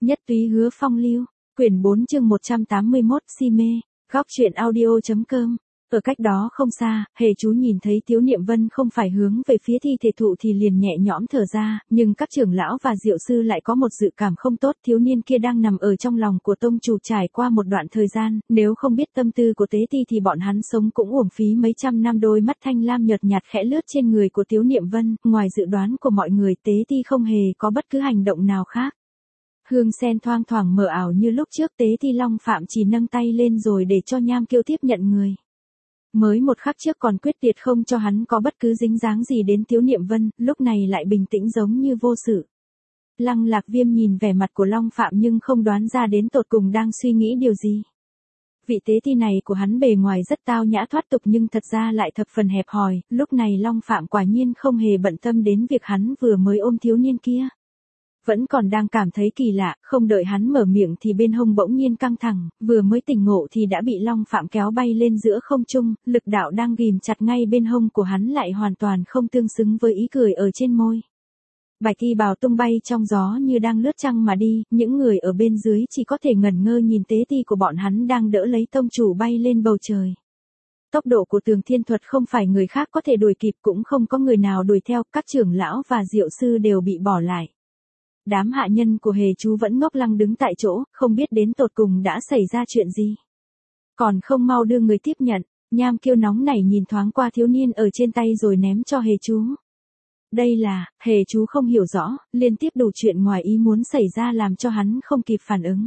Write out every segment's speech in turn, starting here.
Nhất túy hứa phong lưu, quyển 4 chương 181 si mê, góc truyện audio.com. Ở cách đó không xa, hề chú nhìn thấy Tiếu Niệm Vân không phải hướng về phía thi thể thụ thì liền nhẹ nhõm thở ra, nhưng các trưởng lão và diệu sư lại có một dự cảm không tốt. Thiếu niên kia đang nằm ở trong lòng của tông chủ trải qua một đoạn thời gian, nếu không biết tâm tư của Tế Ti thì bọn hắn sống cũng uổng phí mấy trăm năm. Đôi mắt thanh lam nhợt nhạt khẽ lướt trên người của Tiếu Niệm Vân, ngoài dự đoán của mọi người Tế Ti không hề có bất cứ hành động nào khác. Hương sen thoang thoảng mờ ảo như lúc trước. Tế Ti Long Phạm chỉ nâng tay lên rồi để cho Nham Kiêu tiếp nhận người. Mới một khắc trước còn quyết liệt không cho hắn có bất cứ dính dáng gì đến Tiếu Niệm Vân, lúc này lại bình tĩnh giống như vô sự. Lăng Lạc Viêm nhìn vẻ mặt của Long Phạm nhưng không đoán ra đến tột cùng đang suy nghĩ điều gì. Vị tế ti này của hắn bề ngoài rất tao nhã thoát tục nhưng thật ra lại thập phần hẹp hòi, lúc này Long Phạm quả nhiên không hề bận tâm đến việc hắn vừa mới ôm thiếu niên kia. Vẫn còn đang cảm thấy kỳ lạ, không đợi hắn mở miệng thì bên hông bỗng nhiên căng thẳng, vừa mới tỉnh ngộ thì đã bị Long Phạm kéo bay lên giữa không trung, lực đạo đang ghìm chặt ngay bên hông của hắn lại hoàn toàn không tương xứng với ý cười ở trên môi. Bạch y bào tung bay trong gió như đang lướt trăng mà đi, những người ở bên dưới chỉ có thể ngẩn ngơ nhìn tế ti của bọn hắn đang đỡ lấy tông chủ bay lên bầu trời. Tốc độ của Tường Thiên Thuật không phải người khác có thể đuổi kịp, cũng không có người nào đuổi theo, các trưởng lão và diệu sư đều bị bỏ lại. Đám hạ nhân của hề chú vẫn ngốc lăng đứng tại chỗ, không biết đến tột cùng đã xảy ra chuyện gì. Còn không mau đưa người tiếp nhận. Nham Kiêu nóng nảy nhìn thoáng qua thiếu niên ở trên tay rồi ném cho hề chú. Đây là, hề chú không hiểu rõ, liên tiếp đủ chuyện ngoài ý muốn xảy ra làm cho hắn không kịp phản ứng.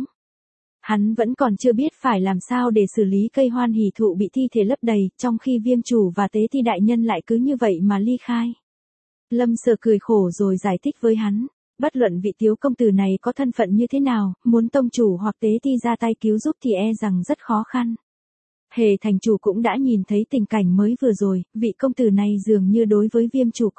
Hắn vẫn còn chưa biết phải làm sao để xử lý cây hoan hỷ thụ bị thi thể lấp đầy, trong khi Viêm chủ và Tế Ti đại nhân lại cứ như vậy mà ly khai. Lâm Sở cười khổ rồi giải thích với hắn. Bất luận vị Tiếu công tử này có thân phận như thế nào, muốn tông chủ hoặc Tế Ti ra tay cứu giúp thì e rằng rất khó khăn. Hề thành chủ cũng đã nhìn thấy tình cảnh mới vừa rồi, vị công tử này dường như đối với Viêm chủ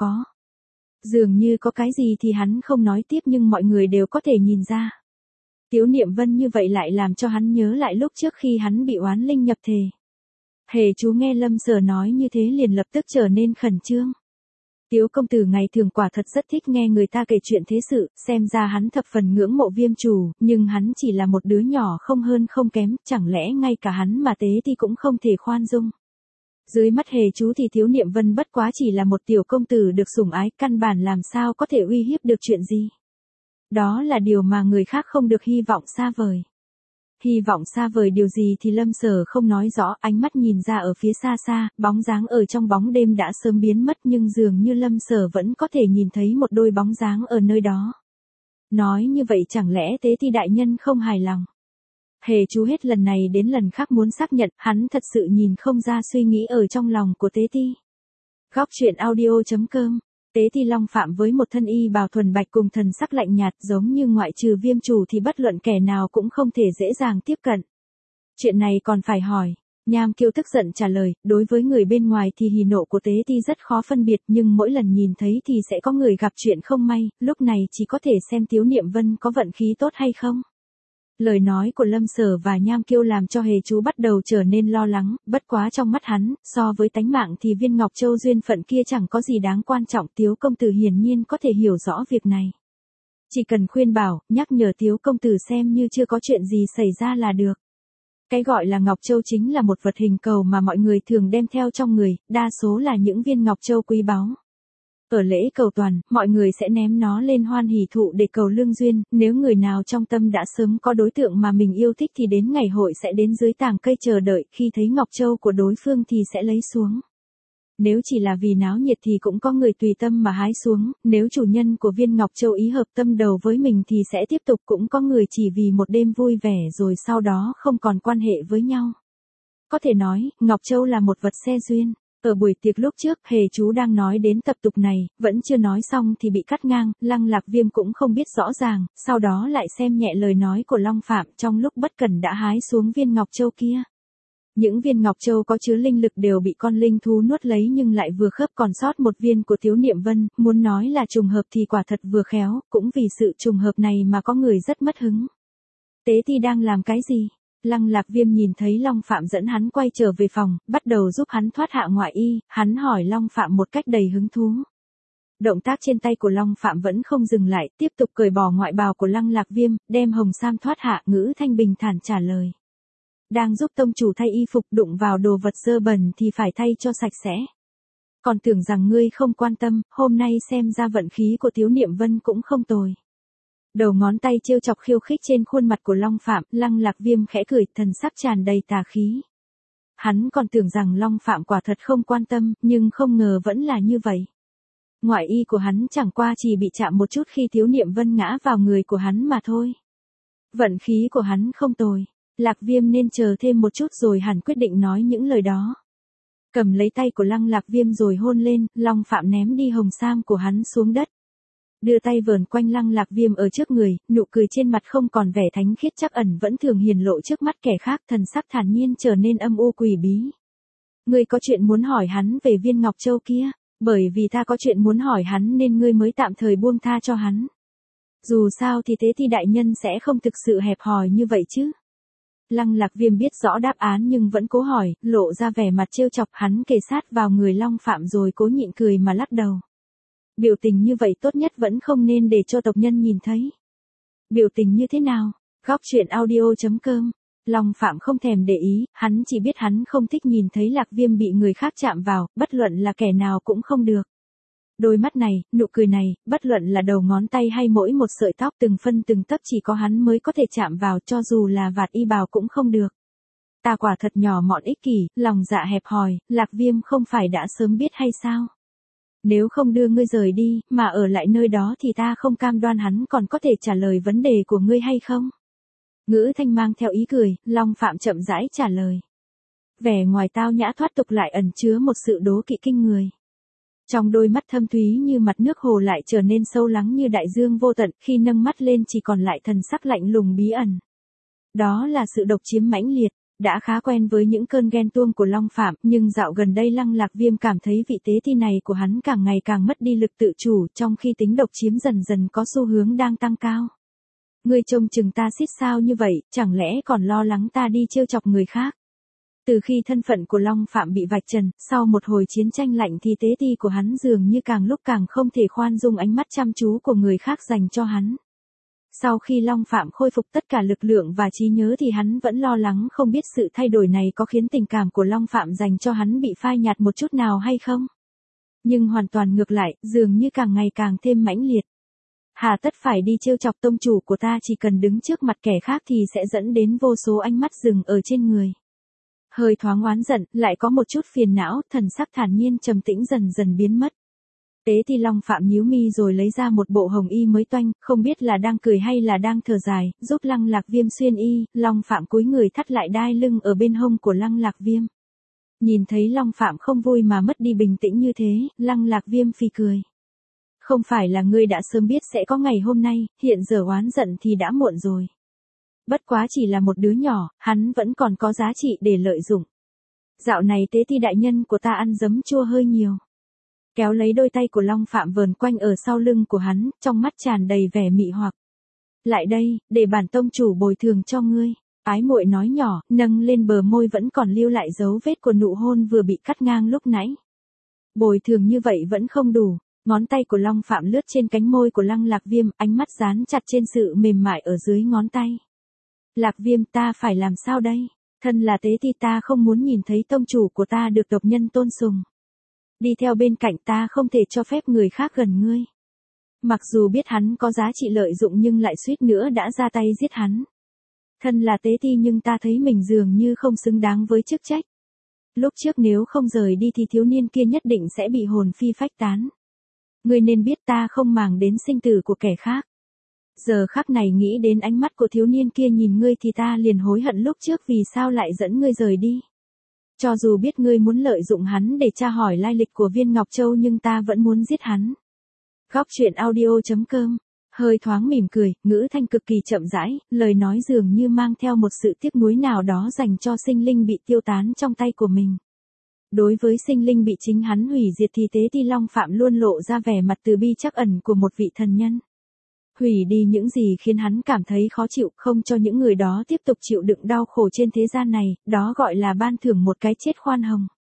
dường như có cái gì thì hắn không nói tiếp nhưng mọi người đều có thể nhìn ra. Tiếu Niệm Vân như vậy lại làm cho hắn nhớ lại lúc trước khi hắn bị oán linh nhập thể. Hề chú nghe Lâm Sở nói như thế liền lập tức trở nên khẩn trương. Tiếu công tử ngày thường quả thật rất thích nghe người ta kể chuyện thế sự, xem ra hắn thập phần ngưỡng mộ Viêm chủ, nhưng hắn chỉ là một đứa nhỏ không hơn không kém, chẳng lẽ ngay cả hắn mà Tế Ti cũng không thể khoan dung. Dưới mắt hề chú thì Tiếu Niệm Vân bất quá chỉ là một tiểu công tử được sủng ái, căn bản làm sao có thể uy hiếp được chuyện gì. Đó là điều mà người khác không được hy vọng xa vời. Hy vọng xa vời điều gì thì Lâm Sở không nói rõ, ánh mắt nhìn ra ở phía xa xa, bóng dáng ở trong bóng đêm đã sớm biến mất nhưng dường như Lâm Sở vẫn có thể nhìn thấy một đôi bóng dáng ở nơi đó. Nói như vậy chẳng lẽ Tế Ti đại nhân không hài lòng? Hề chú hết lần này đến lần khác muốn xác nhận, hắn thật sự nhìn không ra suy nghĩ ở trong lòng của Tế Ti. Góc truyện audio.com. Tế Ti Long Phạm với một thân y bào thuần bạch cùng thần sắc lạnh nhạt, giống như ngoại trừ Viêm chủ thì bất luận kẻ nào cũng không thể dễ dàng tiếp cận. Chuyện này còn phải hỏi. Nham Kiêu tức giận trả lời, đối với người bên ngoài thì hỉ nộ của Tế Ti rất khó phân biệt nhưng mỗi lần nhìn thấy thì sẽ có người gặp chuyện không may, lúc này chỉ có thể xem Tiếu Niệm Vân có vận khí tốt hay không. Lời nói của Lâm Sở và Nham Kiêu làm cho hề chú bắt đầu trở nên lo lắng, bất quá trong mắt hắn, so với tánh mạng thì viên Ngọc Châu duyên phận kia chẳng có gì đáng quan trọng. Tiếu công tử hiển nhiên có thể hiểu rõ việc này. Chỉ cần khuyên bảo, nhắc nhở Tiếu công tử xem như chưa có chuyện gì xảy ra là được. Cái gọi là Ngọc Châu chính là một vật hình cầu mà mọi người thường đem theo trong người, đa số là những viên Ngọc Châu quý báu. Ở lễ cầu toàn, mọi người sẽ ném nó lên hoan hỷ thụ để cầu lương duyên, nếu người nào trong tâm đã sớm có đối tượng mà mình yêu thích thì đến ngày hội sẽ đến dưới tàng cây chờ đợi, khi thấy Ngọc Châu của đối phương thì sẽ lấy xuống. Nếu chỉ là vì náo nhiệt thì cũng có người tùy tâm mà hái xuống, nếu chủ nhân của viên Ngọc Châu ý hợp tâm đầu với mình thì sẽ tiếp tục, cũng có người chỉ vì một đêm vui vẻ rồi sau đó không còn quan hệ với nhau. Có thể nói, Ngọc Châu là một vật xe duyên. Ở buổi tiệc lúc trước, hề chú đang nói đến tập tục này, vẫn chưa nói xong thì bị cắt ngang, Lăng Lạc Viêm cũng không biết rõ ràng, sau đó lại xem nhẹ lời nói của Long Phạm, trong lúc bất cẩn đã hái xuống viên Ngọc Châu kia. Những viên Ngọc Châu có chứa linh lực đều bị con linh thú nuốt lấy nhưng lại vừa khớp còn sót một viên của Tiếu Niệm Vân, muốn nói là trùng hợp thì quả thật vừa khéo, cũng vì sự trùng hợp này mà có người rất mất hứng. Tế Ti đang làm cái gì? Lăng Lạc Viêm nhìn thấy Long Phạm dẫn hắn quay trở về phòng, bắt đầu giúp hắn thoát hạ ngoại y, hắn hỏi Long Phạm một cách đầy hứng thú. Động tác trên tay của Long Phạm vẫn không dừng lại, tiếp tục cởi bỏ ngoại bào của Lăng Lạc Viêm, đem hồng sam thoát hạ. Ngữ Thanh bình thản trả lời. Đang giúp tông chủ thay y phục, đụng vào đồ vật dơ bẩn thì phải thay cho sạch sẽ. Còn tưởng rằng ngươi không quan tâm, hôm nay xem ra vận khí của Tiếu Niệm Vân cũng không tồi. Đầu ngón tay trêu chọc khiêu khích trên khuôn mặt của Long Phạm, Lăng Lạc Viêm khẽ cười, thần sắc tràn đầy tà khí. Hắn còn tưởng rằng Long Phạm quả thật không quan tâm, nhưng không ngờ vẫn là như vậy. Ngoại y của hắn chẳng qua chỉ bị chạm một chút khi Tiếu Niệm Vân ngã vào người của hắn mà thôi. Vận khí của hắn không tồi, Lạc Viêm nên chờ thêm một chút rồi hẳn quyết định nói những lời đó. Cầm lấy tay của Lăng Lạc Viêm rồi hôn lên, Long Phạm ném đi hồng sam của hắn xuống đất. Đưa tay vờn quanh Lăng Lạc Viêm ở trước người, nụ cười trên mặt không còn vẻ thánh khiết trắc ẩn vẫn thường hiển lộ trước mắt kẻ khác, thần sắc thản nhiên trở nên âm u quỷ bí. Ngươi có chuyện muốn hỏi hắn về viên Ngọc Châu kia, bởi vì ta có chuyện muốn hỏi hắn nên ngươi mới tạm thời buông tha cho hắn. Dù sao thì Tế Ti đại nhân sẽ không thực sự hẹp hòi như vậy chứ. Lăng Lạc Viêm biết rõ đáp án nhưng vẫn cố hỏi, lộ ra vẻ mặt trêu chọc. Hắn kề sát vào người Long Phạm rồi cố nhịn cười mà lắc đầu. Biểu tình như vậy tốt nhất vẫn không nên để cho tộc nhân nhìn thấy. Biểu tình như thế nào? Góc truyện audio.com. Long Phạm không thèm để ý, hắn chỉ biết hắn không thích nhìn thấy Lạc Viêm bị người khác chạm vào, bất luận là kẻ nào cũng không được. Đôi mắt này, nụ cười này, bất luận là đầu ngón tay hay mỗi một sợi tóc từng phân từng tấc chỉ có hắn mới có thể chạm vào, cho dù là vạt y bào cũng không được. Ta quả thật nhỏ mọn ích kỷ, lòng dạ hẹp hòi, Lạc Viêm không phải đã sớm biết hay sao? Nếu không đưa ngươi rời đi, mà ở lại nơi đó thì ta không cam đoan hắn còn có thể trả lời vấn đề của ngươi hay không? Ngữ Thanh mang theo ý cười, Long Phạm chậm rãi trả lời. Vẻ ngoài tao nhã thoát tục lại ẩn chứa một sự đố kỵ kinh người. Trong đôi mắt thâm thúy như mặt nước hồ lại trở nên sâu lắng như đại dương vô tận, khi nâng mắt lên chỉ còn lại thần sắc lạnh lùng bí ẩn. Đó là sự độc chiếm mãnh liệt. Đã khá quen với những cơn ghen tuông của Long Phạm, nhưng dạo gần đây Lăng Lạc Viêm cảm thấy vị tế ti này của hắn càng ngày càng mất đi lực tự chủ, trong khi tính độc chiếm dần dần có xu hướng đang tăng cao. Ngươi trông chừng ta xít sao như vậy, chẳng lẽ còn lo lắng ta đi trêu chọc người khác? Từ khi thân phận của Long Phạm bị vạch trần, sau một hồi chiến tranh lạnh thì tế ti của hắn dường như càng lúc càng không thể khoan dung ánh mắt chăm chú của người khác dành cho hắn. Sau khi Long Phạm khôi phục tất cả lực lượng và trí nhớ thì hắn vẫn lo lắng không biết sự thay đổi này có khiến tình cảm của Long Phạm dành cho hắn bị phai nhạt một chút nào hay không. Nhưng hoàn toàn ngược lại, dường như càng ngày càng thêm mãnh liệt. Hà tất phải đi trêu chọc tông chủ của ta, chỉ cần đứng trước mặt kẻ khác thì sẽ dẫn đến vô số ánh mắt dừng ở trên người. Hơi thoáng oán giận, lại có một chút phiền não, thần sắc thản nhiên trầm tĩnh dần dần biến mất. Tế thì Long Phạm nhíu mi rồi lấy ra một bộ hồng y mới toanh, không biết là đang cười hay là đang thở dài, giúp Lăng Lạc Viêm xuyên y. Long Phạm cúi người thắt lại đai lưng ở bên hông của Lăng Lạc Viêm. Nhìn thấy Long Phạm không vui mà mất đi bình tĩnh như thế, Lăng Lạc Viêm phì cười. Không phải là ngươi đã sớm biết sẽ có ngày hôm nay, hiện giờ oán giận thì đã muộn rồi. Bất quá chỉ là một đứa nhỏ, hắn vẫn còn có giá trị để lợi dụng. Dạo này Tế Ti đại nhân của ta ăn giấm chua hơi nhiều. Kéo lấy đôi tay của Long Phạm vờn quanh ở sau lưng của hắn, trong mắt tràn đầy vẻ mị hoặc. Lại đây, để bản tông chủ bồi thường cho ngươi. Ái muội nói nhỏ, nâng lên bờ môi vẫn còn lưu lại dấu vết của nụ hôn vừa bị cắt ngang lúc nãy. Bồi thường như vậy vẫn không đủ. Ngón tay của Long Phạm lướt trên cánh môi của Lăng Lạc Viêm, ánh mắt dán chặt trên sự mềm mại ở dưới ngón tay. Lạc Viêm, ta phải làm sao đây? Thân là tế ti, ta không muốn nhìn thấy tông chủ của ta được tộc nhân tôn sùng. Đi theo bên cạnh ta không thể cho phép người khác gần ngươi. Mặc dù biết hắn có giá trị lợi dụng nhưng lại suýt nữa đã ra tay giết hắn. Thân là tế ti nhưng ta thấy mình dường như không xứng đáng với chức trách. Lúc trước nếu không rời đi thì thiếu niên kia nhất định sẽ bị hồn phi phách tán. Ngươi nên biết ta không màng đến sinh tử của kẻ khác. Giờ khắc này nghĩ đến ánh mắt của thiếu niên kia nhìn ngươi thì ta liền hối hận lúc trước vì sao lại dẫn ngươi rời đi. Cho dù biết ngươi muốn lợi dụng hắn để tra hỏi lai lịch của viên Ngọc Châu nhưng ta vẫn muốn giết hắn. Góc truyện audio.com. Hơi thoáng mỉm cười, ngữ thanh cực kỳ chậm rãi, lời nói dường như mang theo một sự tiếc nuối nào đó dành cho sinh linh bị tiêu tán trong tay của mình. Đối với sinh linh bị chính hắn hủy diệt thì Tế Ti Long Phạm luôn lộ ra vẻ mặt từ bi trắc ẩn của một vị thần nhân. Hủy đi những gì khiến hắn cảm thấy khó chịu, không cho những người đó tiếp tục chịu đựng đau khổ trên thế gian này, đó gọi là ban thưởng một cái chết khoan hồng.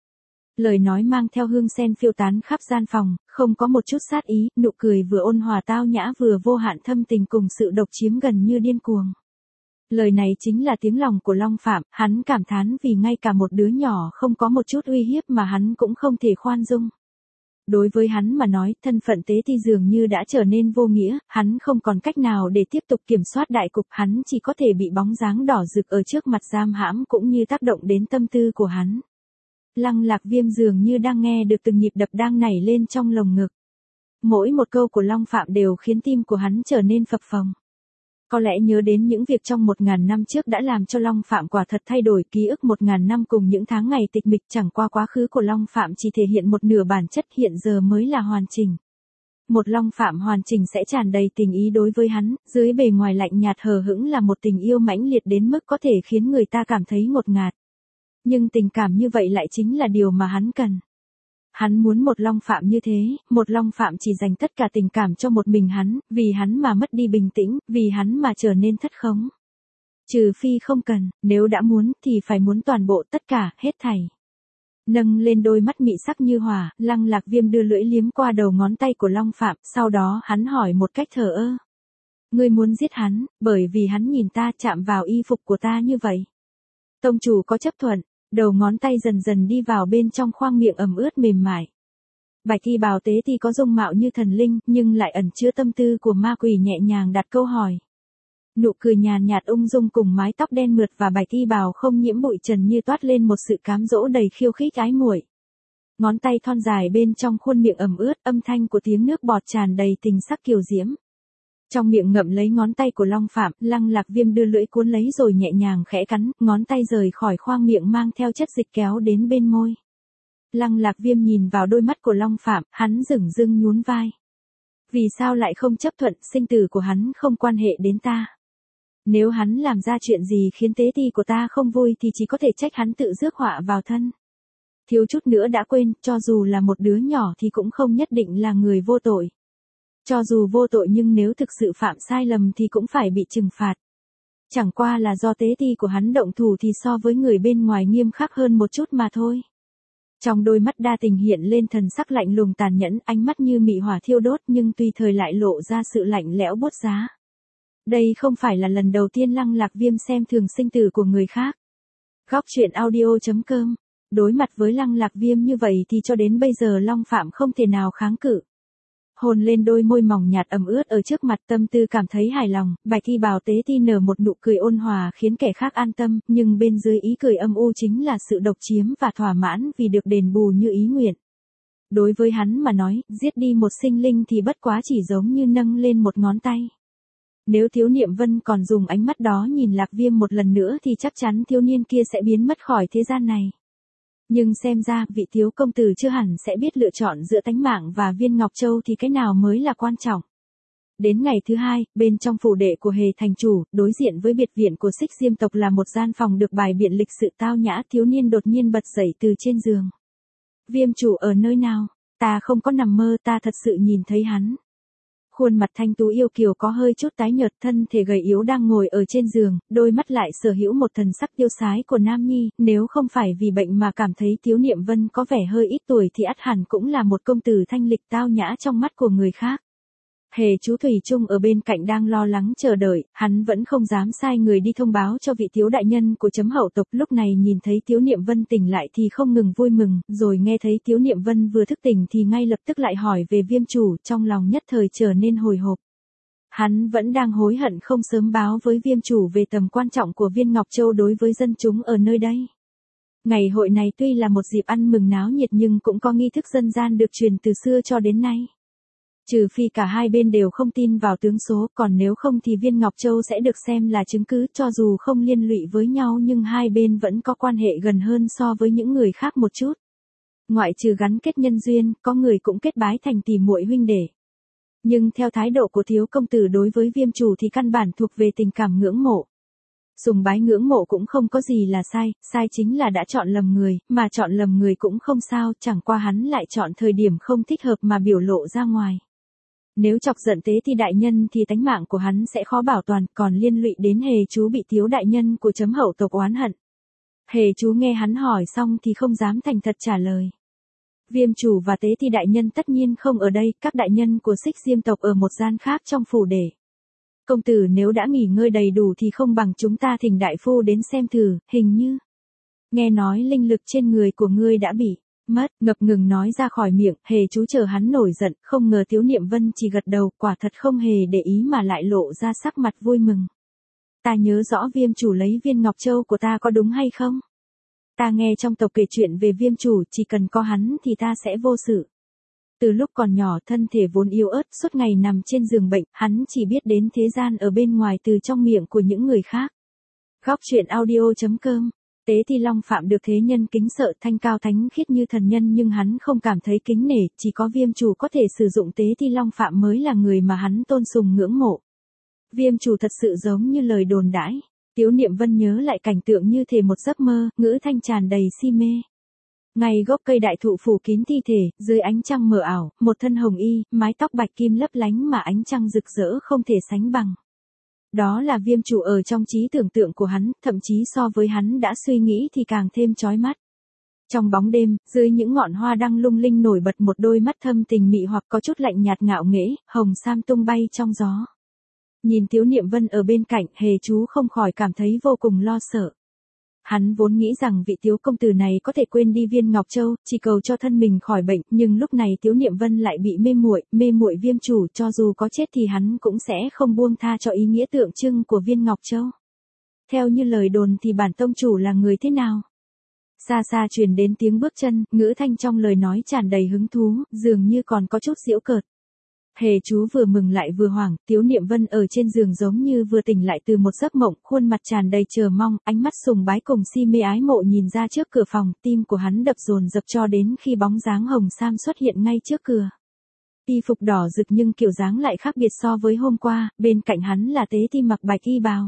Lời nói mang theo hương sen phiêu tán khắp gian phòng, không có một chút sát ý, nụ cười vừa ôn hòa tao nhã vừa vô hạn thâm tình cùng sự độc chiếm gần như điên cuồng. Lời này chính là tiếng lòng của Long Phạm, hắn cảm thán vì ngay cả một đứa nhỏ không có một chút uy hiếp mà hắn cũng không thể khoan dung. Đối với hắn mà nói, thân phận tế ti dường như đã trở nên vô nghĩa, hắn không còn cách nào để tiếp tục kiểm soát đại cục, hắn chỉ có thể bị bóng dáng đỏ rực ở trước mặt giam hãm cũng như tác động đến tâm tư của hắn. Lăng Lạc Viêm dường như đang nghe được từng nhịp đập đang nảy lên trong lồng ngực. Mỗi một câu của Long Phạm đều khiến tim của hắn trở nên phập phồng. Có lẽ nhớ đến những việc trong 1000 năm trước đã làm cho Long Phạm quả thật thay đổi, ký ức 1000 năm cùng những tháng ngày tịch mịch, chẳng qua quá khứ của Long Phạm chỉ thể hiện một nửa bản chất, hiện giờ mới là hoàn chỉnh. Một Long Phạm hoàn chỉnh sẽ tràn đầy tình ý đối với hắn, dưới bề ngoài lạnh nhạt hờ hững là một tình yêu mãnh liệt đến mức có thể khiến người ta cảm thấy ngột ngạt. Nhưng tình cảm như vậy lại chính là điều mà hắn cần. Hắn muốn một Long Phạm như thế, một Long Phạm chỉ dành tất cả tình cảm cho một mình hắn, vì hắn mà mất đi bình tĩnh, vì hắn mà trở nên thất khống. Trừ phi không cần, nếu đã muốn thì phải muốn toàn bộ, tất cả, hết thảy. Nâng lên đôi mắt mị sắc như hỏa, Lăng Lạc Viêm đưa lưỡi liếm qua đầu ngón tay của Long Phạm, sau đó hắn hỏi một cách thờ ơ. Ngươi muốn giết hắn, bởi vì hắn nhìn ta chạm vào y phục của ta như vậy. Tông chủ có chấp thuận. Đầu ngón tay dần dần đi vào bên trong khoang miệng ẩm ướt mềm mại. Bạch y bào tế thì có dung mạo như thần linh, nhưng lại ẩn chứa tâm tư của ma quỷ, nhẹ nhàng đặt câu hỏi. Nụ cười nhàn nhạt ung dung cùng mái tóc đen mượt và bạch y bào không nhiễm bụi trần như toát lên một sự cám dỗ đầy khiêu khích ái muội. Ngón tay thon dài bên trong khuôn miệng ẩm ướt, âm thanh của tiếng nước bọt tràn đầy tình sắc kiều diễm. Trong miệng ngậm lấy ngón tay của Long Phạm, Lăng Lạc Viêm đưa lưỡi cuốn lấy rồi nhẹ nhàng khẽ cắn, ngón tay rời khỏi khoang miệng mang theo chất dịch kéo đến bên môi. Lăng Lạc Viêm nhìn vào đôi mắt của Long Phạm, hắn dửng dưng nhún vai. Vì sao lại không chấp thuận, sinh tử của hắn không quan hệ đến ta. Nếu hắn làm ra chuyện gì khiến tế ti của ta không vui thì chỉ có thể trách hắn tự rước họa vào thân. Thiếu chút nữa đã quên, cho dù là một đứa nhỏ thì cũng không nhất định là người vô tội. Cho dù vô tội nhưng nếu thực sự phạm sai lầm thì cũng phải bị trừng phạt. Chẳng qua là do tế ti của hắn động thủ thì so với người bên ngoài nghiêm khắc hơn một chút mà thôi. Trong đôi mắt đa tình hiện lên thần sắc lạnh lùng tàn nhẫn, ánh mắt như mị hỏa thiêu đốt nhưng tùy thời lại lộ ra sự lạnh lẽo buốt giá. Đây không phải là lần đầu tiên Lăng Lạc Viêm xem thường sinh tử của người khác. Góc truyện audio.com. Đối mặt với Lăng Lạc Viêm như vậy thì cho đến bây giờ Long Phạm không thể nào kháng cự. Hôn lên đôi môi mỏng nhạt ẩm ướt ở trước mặt, tâm tư cảm thấy hài lòng, bạch y bào tế ti nở một nụ cười ôn hòa khiến kẻ khác an tâm, nhưng bên dưới ý cười âm u chính là sự độc chiếm và thỏa mãn vì được đền bù như ý nguyện. Đối với hắn mà nói, giết đi một sinh linh thì bất quá chỉ giống như nâng lên một ngón tay. Nếu Thiếu Niệm Vân còn dùng ánh mắt đó nhìn Lạc Viêm một lần nữa thì chắc chắn thiếu niên kia sẽ biến mất khỏi thế gian này. Nhưng xem ra, vị thiếu công tử chưa hẳn sẽ biết lựa chọn giữa tánh mạng và viên ngọc châu thì cái nào mới là quan trọng. Đến ngày thứ hai, bên trong phủ đệ của Hề thành chủ, đối diện với biệt viện của Xích Diêm tộc là một gian phòng được bài biện lịch sự tao nhã, thiếu niên đột nhiên bật dậy từ trên giường. Viêm chủ ở nơi nào? Ta không có nằm mơ, ta thật sự nhìn thấy hắn. Khuôn mặt thanh tú yêu kiều có hơi chút tái nhợt, thân thể gầy yếu đang ngồi ở trên giường, đôi mắt lại sở hữu một thần sắc tiêu sái của nam nhi, nếu không phải vì bệnh mà cảm thấy Thiếu Niệm Vân có vẻ hơi ít tuổi thì ắt hẳn cũng là một công tử thanh lịch tao nhã trong mắt của người khác. Hề chú Thủy Trung ở bên cạnh đang lo lắng chờ đợi, hắn vẫn không dám sai người đi thông báo cho vị thiếu đại nhân của chấm hậu tộc, lúc này nhìn thấy Thiếu Niệm Vân tỉnh lại thì không ngừng vui mừng, rồi nghe thấy Thiếu Niệm Vân vừa thức tỉnh thì ngay lập tức lại hỏi về Viêm chủ, trong lòng nhất thời trở nên hồi hộp. Hắn vẫn đang hối hận không sớm báo với Viêm chủ về tầm quan trọng của viên Ngọc Châu đối với dân chúng ở nơi đây. Ngày hội này tuy là một dịp ăn mừng náo nhiệt nhưng cũng có nghi thức dân gian được truyền từ xưa cho đến nay. Trừ phi cả hai bên đều không tin vào tướng số, còn nếu không thì viên Ngọc Châu sẽ được xem là chứng cứ, cho dù không liên lụy với nhau nhưng hai bên vẫn có quan hệ gần hơn so với những người khác một chút. Ngoại trừ gắn kết nhân duyên, có người cũng kết bái thành tỷ muội huynh đệ. Nhưng theo thái độ của thiếu công tử đối với Viêm chủ thì căn bản thuộc về tình cảm ngưỡng mộ. Sùng bái ngưỡng mộ cũng không có gì là sai, sai chính là đã chọn lầm người, mà chọn lầm người cũng không sao, chẳng qua hắn lại chọn thời điểm không thích hợp mà biểu lộ ra ngoài. Nếu chọc giận tế ti đại nhân thì tánh mạng của hắn sẽ khó bảo toàn, còn liên lụy đến Hề chú bị thiếu đại nhân của chấm hậu tộc oán hận. Hề chú nghe hắn hỏi xong thì không dám thành thật trả lời. Viêm chủ và Tế Thi đại nhân tất nhiên không ở đây, các đại nhân của Xích Diêm tộc ở một gian khác trong phủ để. Công tử nếu đã nghỉ ngơi đầy đủ thì không bằng chúng ta thỉnh đại phu đến xem thử, hình như. Nghe nói linh lực trên người của ngươi đã bị mất, ngập ngừng nói ra khỏi miệng, Hề chú chờ hắn nổi giận, không ngờ Tiếu Niệm Vân chỉ gật đầu, quả thật không hề để ý mà lại lộ ra sắc mặt vui mừng. Ta nhớ rõ Viêm chủ lấy viên ngọc châu của ta có đúng hay không? Ta nghe trong tộc kể chuyện về Viêm chủ, chỉ cần có hắn thì ta sẽ vô sự. Từ lúc còn nhỏ thân thể vốn yếu ớt, suốt ngày nằm trên giường bệnh, hắn chỉ biết đến thế gian ở bên ngoài từ trong miệng của những người khác. Góc truyện audio.com. Tế Thi Long Phạm được thế nhân kính sợ, thanh cao thánh khiết như thần nhân, nhưng hắn không cảm thấy kính nể, chỉ có Viêm chủ có thể sử dụng Tế Thi Long Phạm mới là người mà hắn tôn sùng ngưỡng mộ. Viêm chủ thật sự giống như lời đồn đãi. Tiếu Niệm Vân nhớ lại cảnh tượng như thể một giấc mơ, ngữ thanh tràn đầy si mê. Ngay gốc cây đại thụ phủ kín thi thể, dưới ánh trăng mờ ảo, một thân hồng y, mái tóc bạch kim lấp lánh mà ánh trăng rực rỡ không thể sánh bằng. Đó là Viêm chủ ở trong trí tưởng tượng của hắn, thậm chí so với hắn đã suy nghĩ thì càng thêm chói mắt. Trong bóng đêm, dưới những ngọn hoa đăng lung linh nổi bật một đôi mắt thâm tình mị hoặc có chút lạnh nhạt ngạo nghễ, hồng sam tung bay trong gió. Nhìn Tiếu Niệm Vân ở bên cạnh, Hề chú không khỏi cảm thấy vô cùng lo sợ. Hắn vốn nghĩ rằng vị Tiếu công tử này có thể quên đi viên ngọc châu, chỉ cầu cho thân mình khỏi bệnh, nhưng lúc này Tiếu Niệm Vân lại bị mê muội Viêm chủ, cho dù có chết thì hắn cũng sẽ không buông tha cho ý nghĩa tượng trưng của viên ngọc châu. Theo như lời đồn thì bản tông chủ là người thế nào? Xa xa truyền đến tiếng bước chân, ngữ thanh trong lời nói tràn đầy hứng thú, dường như còn có chút giễu cợt. Hề chú vừa mừng lại vừa hoảng, Tiếu Niệm Vân ở trên giường giống như vừa tỉnh lại từ một giấc mộng, khuôn mặt tràn đầy chờ mong, ánh mắt sùng bái cùng si mê ái mộ nhìn ra trước cửa phòng, tim của hắn đập dồn dập cho đến khi bóng dáng hồng sam xuất hiện ngay trước cửa. Y phục đỏ rực nhưng kiểu dáng lại khác biệt so với hôm qua, bên cạnh hắn là Tế Thi mặc bạch y bào.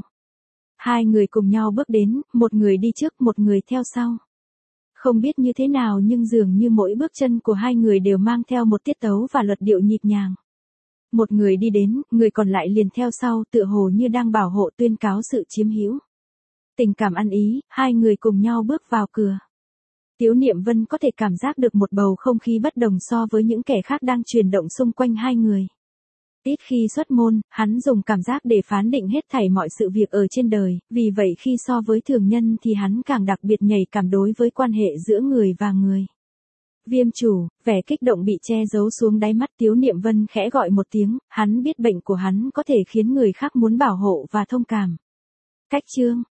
Hai người cùng nhau bước đến, một người đi trước, một người theo sau. Không biết như thế nào nhưng dường như mỗi bước chân của hai người đều mang theo một tiết tấu và luật điệu nhịp nhàng. Một người đi đến, người còn lại liền theo sau, tựa hồ như đang bảo hộ tuyên cáo sự chiếm hữu. Tình cảm ăn ý, hai người cùng nhau bước vào cửa. Tiếu Niệm Vân có thể cảm giác được một bầu không khí bất đồng so với những kẻ khác đang chuyển động xung quanh hai người. Ít khi xuất môn, hắn dùng cảm giác để phán định hết thảy mọi sự việc ở trên đời, vì vậy khi so với thường nhân thì hắn càng đặc biệt nhạy cảm đối với quan hệ giữa người và người. Viêm chủ, vẻ kích động bị che giấu xuống đáy mắt. Tiếu Niệm Vân khẽ gọi một tiếng, hắn biết bệnh của hắn có thể khiến người khác muốn bảo hộ và thông cảm. Cách chương,